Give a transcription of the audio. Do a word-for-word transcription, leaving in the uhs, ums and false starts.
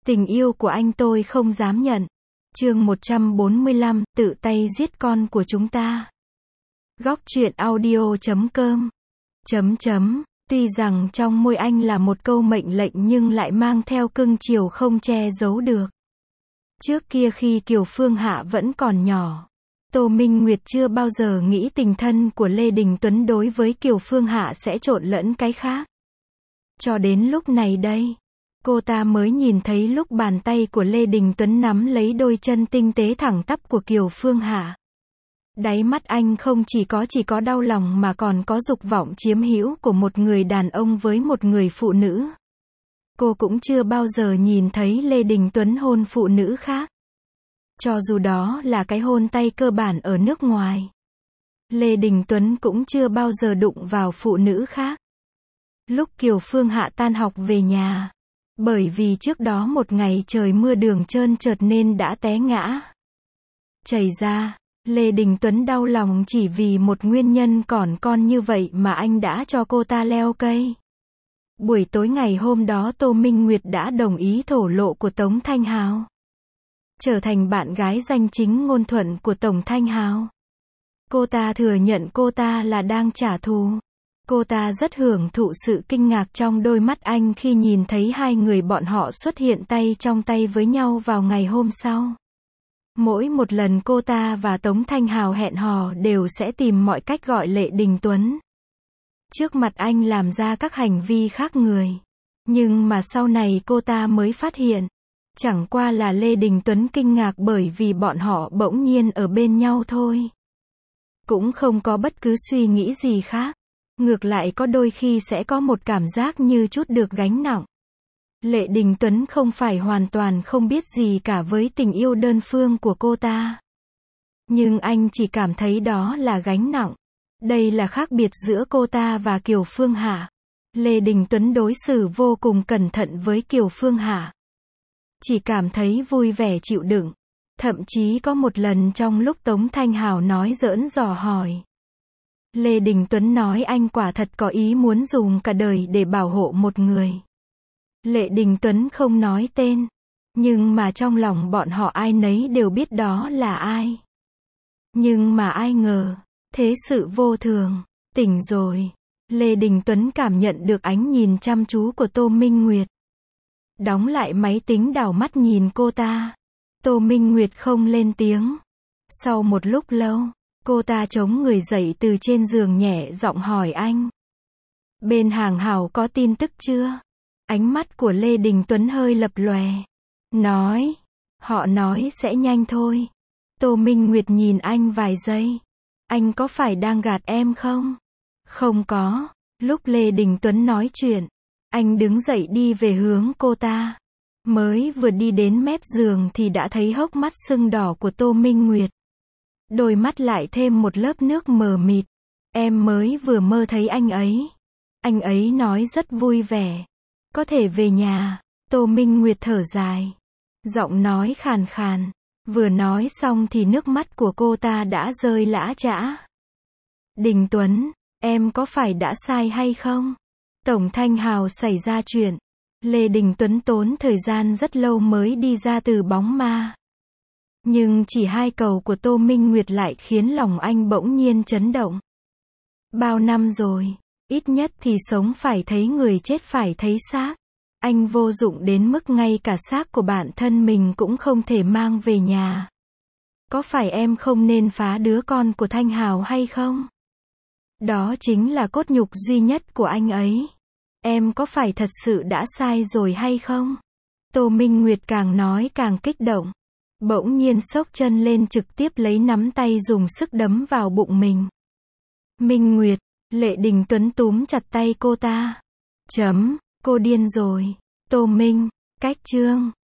Tình yêu của anh tôi không dám nhận. Chương một trăm bốn mươi lăm, tự tay giết con của chúng ta. Góc truyện audio chấm com. Chấm chấm. Tuy rằng trong môi anh là một câu mệnh lệnh nhưng lại mang theo cưng chiều không che giấu được. Trước kia khi Kiều Phương Hạ vẫn còn nhỏ, Tô Minh Nguyệt chưa bao giờ nghĩ tình thân của Lê Đình Tuấn đối với Kiều Phương Hạ sẽ trộn lẫn cái khác. Cho đến lúc này đây, cô ta mới nhìn thấy lúc bàn tay của Lê Đình Tuấn nắm lấy đôi chân tinh tế thẳng tắp của Kiều Phương Hạ. Đáy mắt anh không chỉ có chỉ có đau lòng mà còn có dục vọng chiếm hữu của một người đàn ông với một người phụ nữ. Cô cũng chưa bao giờ nhìn thấy Lê Đình Tuấn hôn phụ nữ khác. Cho dù đó là cái hôn tay cơ bản ở nước ngoài. Lê Đình Tuấn cũng chưa bao giờ đụng vào phụ nữ khác. Lúc Kiều Phương Hạ tan học về nhà, bởi vì trước đó một ngày trời mưa đường trơn trượt nên đã té ngã. Chảy ra, Lê Đình Tuấn đau lòng chỉ vì một nguyên nhân còn con như vậy mà anh đã cho cô ta leo cây. Buổi tối ngày hôm đó Tô Minh Nguyệt đã đồng ý thổ lộ của Tống Thanh Hào. Trở thành bạn gái danh chính ngôn thuận của Tổng Thanh Hào. Cô ta thừa nhận cô ta là đang trả thù. Cô ta rất hưởng thụ sự kinh ngạc trong đôi mắt anh khi nhìn thấy hai người bọn họ xuất hiện tay trong tay với nhau vào ngày hôm sau. Mỗi một lần cô ta và Tống Thanh Hào hẹn hò đều sẽ tìm mọi cách gọi Lê Đình Tuấn trước mặt anh làm ra các hành vi khác người. Nhưng mà sau này cô ta mới phát hiện, chẳng qua là Lê Đình Tuấn kinh ngạc bởi vì bọn họ bỗng nhiên ở bên nhau thôi. Cũng không có bất cứ suy nghĩ gì khác. Ngược lại có đôi khi sẽ có một cảm giác như chút được gánh nặng. Lê Đình Tuấn không phải hoàn toàn không biết gì cả với tình yêu đơn phương của cô ta. Nhưng anh chỉ cảm thấy đó là gánh nặng. Đây là khác biệt giữa cô ta và Kiều Phương Hạ. Lê Đình Tuấn đối xử vô cùng cẩn thận với Kiều Phương Hạ. Chỉ cảm thấy vui vẻ chịu đựng. Thậm chí có một lần trong lúc Tống Thanh Hào nói giỡn dò hỏi. Lê Đình Tuấn nói anh quả thật có ý muốn dùng cả đời để bảo hộ một người. Lê Đình Tuấn không nói tên. Nhưng mà trong lòng bọn họ ai nấy đều biết đó là ai. Nhưng mà ai ngờ, thế sự vô thường, tỉnh rồi. Lê Đình Tuấn cảm nhận được ánh nhìn chăm chú của Tô Minh Nguyệt. Đóng lại máy tính đảo mắt nhìn cô ta. Tô Minh Nguyệt không lên tiếng. Sau một lúc lâu, cô ta chống người dậy từ trên giường nhẹ giọng hỏi anh. Bên Hàng Hào có tin tức chưa? Ánh mắt của Lê Đình Tuấn hơi lập lòe. Nói. Họ nói sẽ nhanh thôi. Tô Minh Nguyệt nhìn anh vài giây. Anh có phải đang gạt em không? Không có. Lúc Lê Đình Tuấn nói chuyện, anh đứng dậy đi về hướng cô ta. Mới vừa đi đến mép giường thì đã thấy hốc mắt sưng đỏ của Tô Minh Nguyệt. Đôi mắt lại thêm một lớp nước mờ mịt. Em mới vừa mơ thấy anh ấy. Anh ấy nói rất vui vẻ. Có thể về nhà. Tô Minh Nguyệt thở dài. Giọng nói khàn khàn. Vừa nói xong thì nước mắt của cô ta đã rơi lã chã. Đình Tuấn, em có phải đã sai hay không? Tổng Thanh Hào xảy ra chuyện. Lê Đình Tuấn tốn thời gian rất lâu mới đi ra từ bóng ma. Nhưng chỉ hai câu của Tô Minh Nguyệt lại khiến lòng anh bỗng nhiên chấn động. Bao năm rồi, ít nhất thì sống phải thấy người chết phải thấy xác. Anh vô dụng đến mức ngay cả xác của bản thân mình cũng không thể mang về nhà. Có phải em không nên phá đứa con của Thanh Hào hay không? Đó chính là cốt nhục duy nhất của anh ấy. Em có phải thật sự đã sai rồi hay không? Tô Minh Nguyệt càng nói càng kích động. Bỗng nhiên xốc chân lên trực tiếp lấy nắm tay dùng sức đấm vào bụng mình. Minh Nguyệt, Lê Đình Tuấn túm chặt tay cô ta. Chấm, cô điên rồi. Tô Minh, cách chương.